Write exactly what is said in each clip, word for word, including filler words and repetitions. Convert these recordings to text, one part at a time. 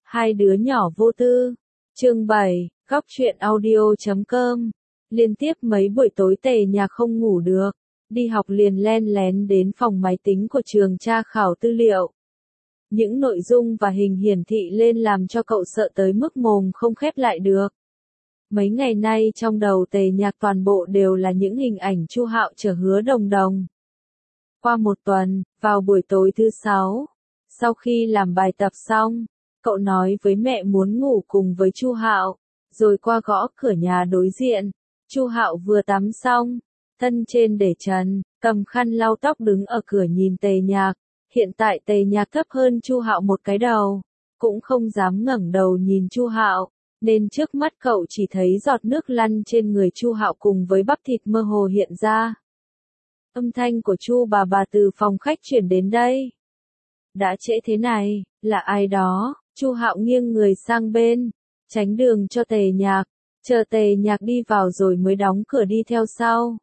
Hai đứa nhỏ vô tư. Chương bảy, góc truyện audio chấm com. Liên tiếp mấy buổi tối Tề Nhạc không ngủ được, đi học liền len lén đến phòng máy tính của trường tra khảo tư liệu. Những nội dung và hình hiển thị lên làm cho cậu sợ tới mức mồm không khép lại được. Mấy ngày nay trong đầu Tề Nhạc toàn bộ đều là những hình ảnh Chu Hạo chở Hứa Đồng Đồng. Qua một tuần, vào buổi tối thứ sáu, sau khi làm bài tập xong, cậu nói với mẹ muốn ngủ cùng với Chu Hạo, rồi qua gõ cửa nhà đối diện. Chu Hạo vừa tắm xong, thân trên để trần, cầm khăn lau tóc đứng ở cửa nhìn Tề Nhạc. Hiện tại Tề Nhạc thấp hơn Chu Hạo một cái đầu, cũng không dám ngẩng đầu nhìn Chu Hạo, nên trước mắt cậu chỉ thấy giọt nước lăn trên người Chu Hạo cùng với bắp thịt mơ hồ hiện ra. Âm thanh của Chu bà bà từ phòng khách chuyển đến đây. Đã trễ thế này, là ai đó? Chu Hạo nghiêng người sang bên, tránh đường cho Tề Nhạc, chờ Tề Nhạc đi vào rồi mới đóng cửa đi theo sau.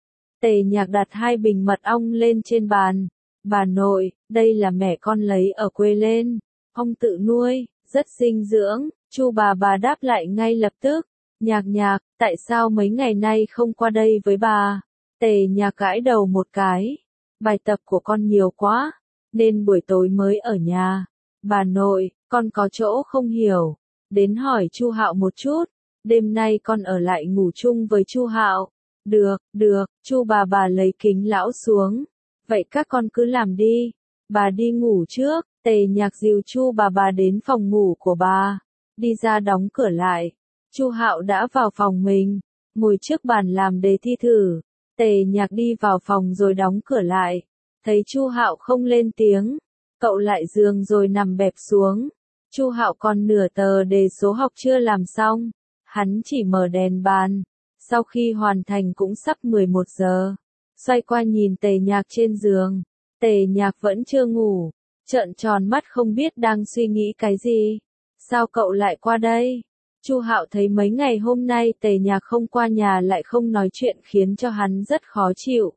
Tề Nhạc đặt hai bình mật ong lên trên bàn. Bà nội, đây là mẹ con lấy ở quê lên, ong tự nuôi, rất dinh dưỡng. Chu bà bà đáp lại ngay lập tức. Nhạc Nhạc, tại sao mấy ngày nay không qua đây với bà? Tề Nhạc gãi đầu một cái. Bài tập của con nhiều quá, nên buổi tối mới ở nhà. Bà nội, con có chỗ không hiểu, đến hỏi Chu Hạo một chút. Đêm nay con ở lại ngủ chung với Chu Hạo. Được, được. Chu bà bà lấy kính lão xuống. Vậy các con cứ làm đi. Bà đi ngủ trước. Tề Nhạc dìu Chu bà bà đến phòng ngủ của bà, đi ra đóng cửa lại. Chu Hạo đã vào phòng mình, ngồi trước bàn làm đề thi thử. Tề Nhạc đi vào phòng rồi đóng cửa lại. Thấy Chu Hạo không lên tiếng, cậu lại giường rồi nằm bẹp xuống. Chu Hạo còn nửa tờ đề số học chưa làm xong, hắn chỉ mở đèn bàn. Sau khi hoàn thành cũng sắp mười một giờ, xoay qua nhìn Tề Nhạc trên giường. Tề Nhạc vẫn chưa ngủ, trợn tròn mắt không biết đang suy nghĩ cái gì. Sao cậu lại qua đây? Chu Hạo thấy mấy ngày hôm nay Tề Nhạc không qua nhà lại không nói chuyện khiến cho hắn rất khó chịu.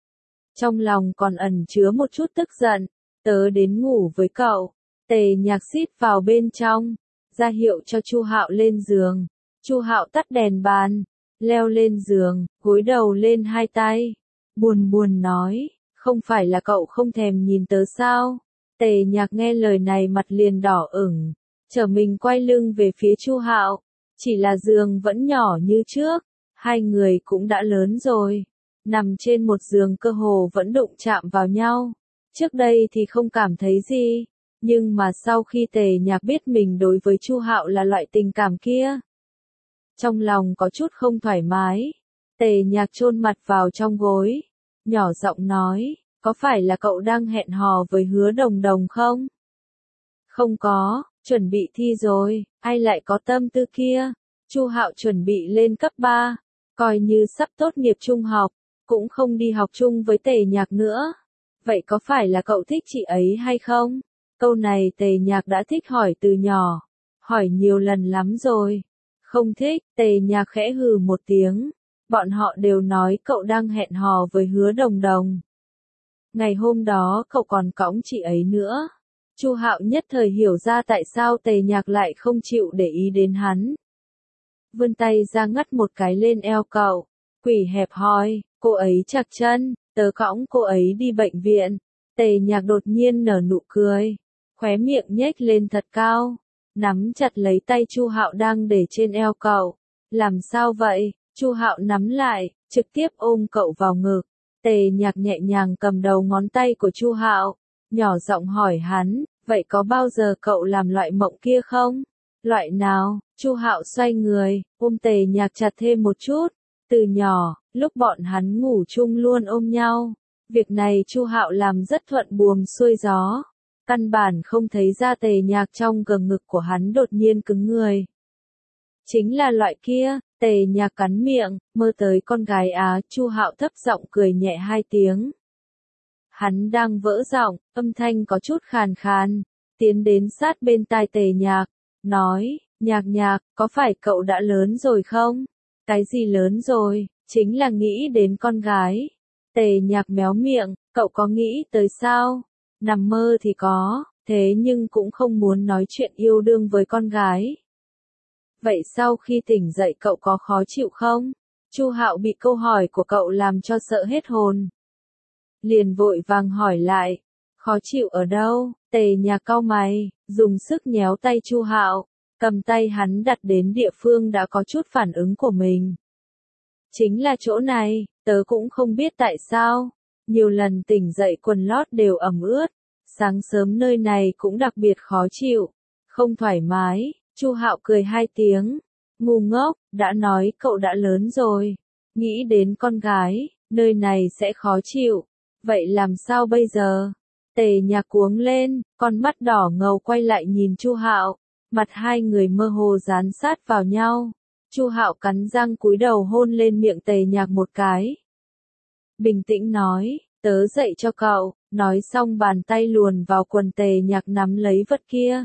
Trong lòng còn ẩn chứa một chút tức giận. Tớ đến ngủ với cậu. Tề Nhạc xít vào bên trong, ra hiệu cho Chu Hạo lên giường. Chu Hạo tắt đèn bàn, leo lên giường, gối đầu lên hai tay, buồn buồn nói, không phải là cậu không thèm nhìn tớ sao? Tề Nhạc nghe lời này mặt liền đỏ ửng, trở mình quay lưng về phía Chu Hạo. Chỉ là giường vẫn nhỏ như trước, hai người cũng đã lớn rồi, nằm trên một giường cơ hồ vẫn đụng chạm vào nhau. Trước đây thì không cảm thấy gì, nhưng mà sau khi Tề Nhạc biết mình đối với Chu Hạo là loại tình cảm kia, trong lòng có chút không thoải mái. Tề Nhạc chôn mặt vào trong gối, nhỏ giọng nói, có phải là cậu đang hẹn hò với Hứa Đồng Đồng không? Không có, chuẩn bị thi rồi, ai lại có tâm tư kia? Chu Hạo chuẩn bị lên cấp ba, coi như sắp tốt nghiệp trung học, cũng không đi học chung với Tề Nhạc nữa. Vậy có phải là cậu thích chị ấy hay không? Câu này Tề Nhạc đã thích hỏi từ nhỏ, hỏi nhiều lần lắm rồi. Không thích. Tề Nhạc khẽ hừ một tiếng. Bọn họ đều nói cậu đang hẹn hò với Hứa Đồng Đồng. Ngày hôm đó cậu còn cõng chị ấy nữa. Chu Hạo nhất thời hiểu ra tại sao Tề Nhạc lại không chịu để ý đến hắn. Vươn tay ra ngắt một cái lên eo cậu. Quỷ hẹp hòi, cô ấy chạc chân, tớ cõng cô ấy đi bệnh viện. Tề Nhạc đột nhiên nở nụ cười, khóe miệng nhếch lên thật cao, nắm chặt lấy tay Chu Hạo đang để trên eo cậu. Làm sao vậy? Chu Hạo nắm lại, trực tiếp ôm cậu vào ngực. Tề Nhạc nhẹ nhàng cầm đầu ngón tay của Chu Hạo, nhỏ giọng hỏi hắn, vậy có bao giờ cậu làm loại mộng kia không? Loại nào? Chu Hạo xoay người, ôm Tề Nhạc chặt thêm một chút. Từ nhỏ, lúc bọn hắn ngủ chung luôn ôm nhau. Việc này Chu Hạo làm rất thuận buồm xuôi gió. Căn bản không thấy ra Tề Nhạc trong gầm ngực của hắn đột nhiên cứng người. Chính là loại kia. Tề Nhạc cắn miệng, mơ tới con gái á. Chu Hạo thấp giọng cười nhẹ hai tiếng. Hắn đang vỡ giọng, âm thanh có chút khàn khàn, tiến đến sát bên tai Tề Nhạc, nói, Nhạc Nhạc, có phải cậu đã lớn rồi không? Cái gì lớn rồi? Chính là nghĩ đến con gái. Tề Nhạc méo miệng, cậu có nghĩ tới sao? Nằm mơ thì có, thế nhưng cũng không muốn nói chuyện yêu đương với con gái. Vậy sau khi tỉnh dậy cậu có khó chịu không? Chu Hạo bị câu hỏi của cậu làm cho sợ hết hồn. Liền vội vàng hỏi lại, khó chịu ở đâu? Tề Nhạc cau mày, dùng sức nhéo tay Chu Hạo, cầm tay hắn đặt đến địa phương đã có chút phản ứng của mình. Chính là chỗ này, tớ cũng không biết tại sao, nhiều lần tỉnh dậy quần lót đều ẩm ướt, sáng sớm nơi này cũng đặc biệt khó chịu, không thoải mái. Chu Hạo cười hai tiếng, ngu ngốc, đã nói cậu đã lớn rồi, nghĩ đến con gái, nơi này sẽ khó chịu, vậy làm sao bây giờ? Tề Nhạc cuống lên, con mắt đỏ ngầu quay lại nhìn Chu Hạo, mặt hai người mơ hồ dán sát vào nhau. Chu Hạo cắn răng cúi đầu hôn lên miệng Tề Nhạc một cái. Bình tĩnh nói, tớ dạy cho cậu, nói xong bàn tay luồn vào quần Tề Nhạc nắm lấy vật kia.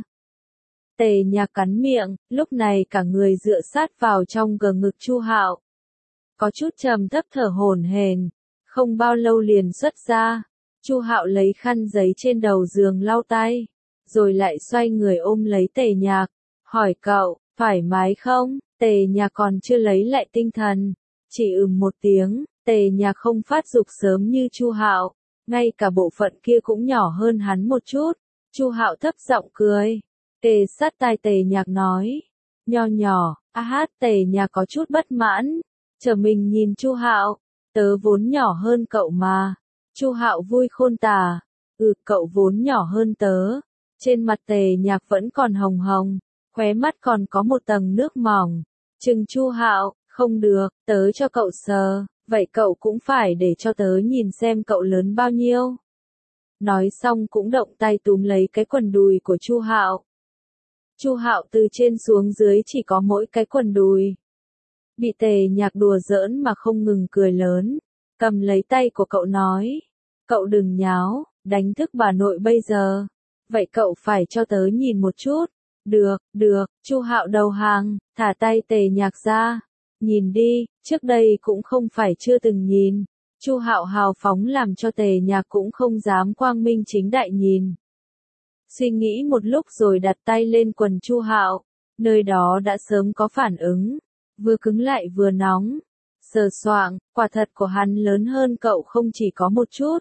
Tề Nhạc cắn miệng, lúc này cả người dựa sát vào trong gờ ngực Chu Hạo. Có chút trầm thấp thở hổn hển, không bao lâu liền xuất ra. Chu Hạo lấy khăn giấy trên đầu giường lau tay, rồi lại xoay người ôm lấy Tề Nhạc, hỏi cậu, thoải mái không? Tề Nhạc còn chưa lấy lại tinh thần, chỉ ừm một tiếng. Tề Nhạc không phát dục sớm như Chu Hạo, ngay cả bộ phận kia cũng nhỏ hơn hắn một chút. Chu Hạo thấp giọng cười, kề sát tai Tề Nhạc nói, nho nhỏ, a hát. Tề Nhạc có chút bất mãn, trở mình nhìn Chu Hạo, tớ vốn nhỏ hơn cậu mà. Chu Hạo vui khôn tả, ừ cậu vốn nhỏ hơn tớ. Trên mặt Tề Nhạc vẫn còn hồng hồng, khóe mắt còn có một tầng nước mỏng. Chừng Chu Hạo, không được, tớ cho cậu sờ, vậy cậu cũng phải để cho tớ nhìn xem cậu lớn bao nhiêu. Nói xong cũng động tay túm lấy cái quần đùi của Chu Hạo. Chu Hạo từ trên xuống dưới chỉ có mỗi cái quần đùi. Bị Tề Nhạc đùa giỡn mà không ngừng cười lớn, cầm lấy tay của cậu nói, cậu đừng nháo, đánh thức bà nội bây giờ. Vậy cậu phải cho tớ nhìn một chút. Được, được. Chu Hạo đầu hàng, thả tay Tề Nhạc ra. Nhìn đi, trước đây cũng không phải chưa từng nhìn. Chu Hạo hào phóng làm cho Tề Nhạc cũng không dám quang minh chính đại nhìn. Suy nghĩ một lúc rồi đặt tay lên quần Chu Hạo, nơi đó đã sớm có phản ứng, vừa cứng lại vừa nóng. Sờ soạng, quả thật của hắn lớn hơn cậu không chỉ có một chút.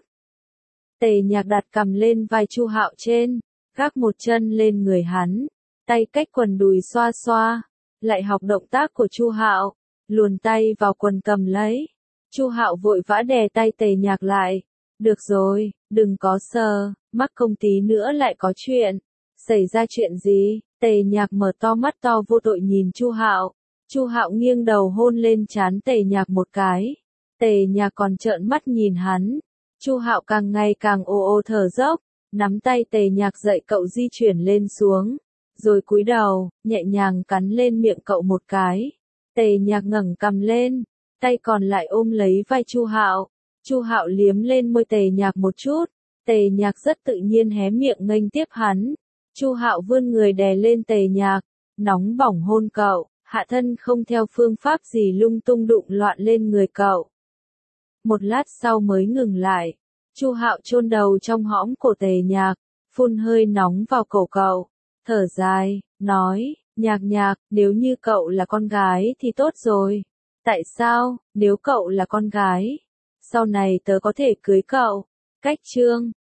Tề Nhạc đặt cằm lên vai Chu Hạo trên, gác một chân lên người hắn, tay cách quần đùi xoa xoa, lại học động tác của Chu Hạo, luồn tay vào quần cầm lấy. Chu Hạo vội vã đè tay Tề Nhạc lại. Được rồi, đừng có sờ, mắc công tí nữa lại có chuyện. Xảy ra chuyện gì? Tề Nhạc mở to mắt to vô tội nhìn Chu Hạo. Chu Hạo nghiêng đầu hôn lên trán Tề Nhạc một cái. Tề Nhạc còn trợn mắt nhìn hắn. Chu Hạo càng ngày càng ồ ồ thở dốc, nắm tay Tề Nhạc dậy cậu di chuyển lên xuống, rồi cúi đầu, nhẹ nhàng cắn lên miệng cậu một cái. Tề Nhạc ngẩng cằm lên, tay còn lại ôm lấy vai Chu Hạo. Chu Hạo liếm lên môi Tề Nhạc một chút, Tề Nhạc rất tự nhiên hé miệng nghênh tiếp hắn. Chu Hạo vươn người đè lên Tề Nhạc, nóng bỏng hôn cậu, hạ thân không theo phương pháp gì lung tung đụng loạn lên người cậu. Một lát sau mới ngừng lại. Chu Hạo chôn đầu trong hõm cổ Tề Nhạc, phun hơi nóng vào cổ cậu, thở dài, nói, Nhạc Nhạc, nếu như cậu là con gái thì tốt rồi. Tại sao? Nếu cậu là con gái, sau này tớ có thể cưới cậu. Cách chương